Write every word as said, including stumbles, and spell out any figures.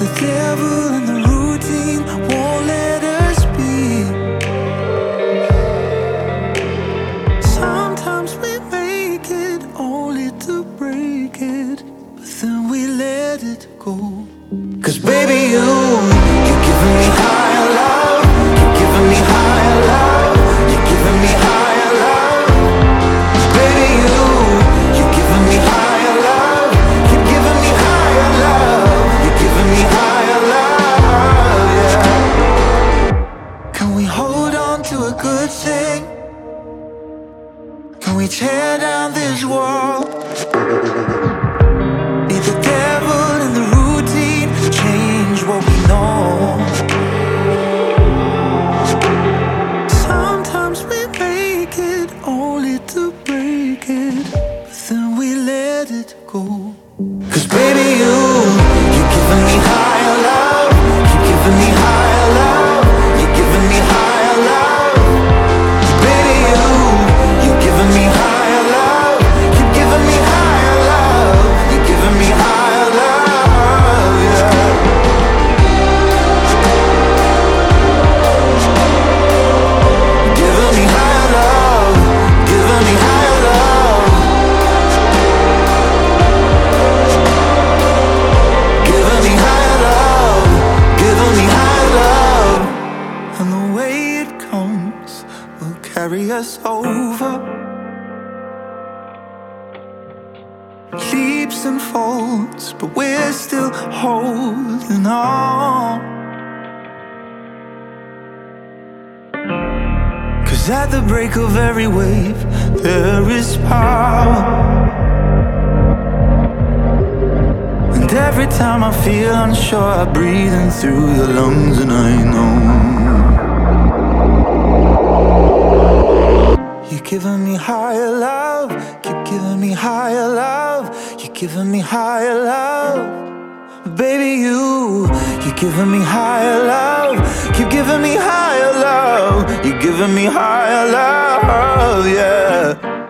The devil and the routine won't let us be. Sometimes we make it only to break it, but then we let it go. Cause baby, you, you're giving me higher love. You're giving me higher love. You're giving me higher love. Baby, you, you're giving me higher love. You're giving me higher love. You're giving me higher love, yeah. Can we hold on to a good thing? Can we tear down this wall? Be the devil in the routine, change what we know. Sometimes we make it only to break it, but then we let it go. Cause baby, you, you're giving me higher love. You're giving me higher love. You're giving me higher love. Baby, you, you're giving me higher love. You're giving me higher love. You're giving me higher love, yeah. Giving me higher love. Giving me higher love. Giving me higher love. Giving me higher love. And the way it comes will carry us over. Leaps and folds, but we're still holding on. Cause at the break of every wave, there is power. And every time I feel unsure, I breathe in through your lungs, and I know you're giving me higher love. Keep giving me higher love. You're giving me higher love. Baby, you, you're giving me higher love. Keep giving me higher love. You're giving me higher love, yeah.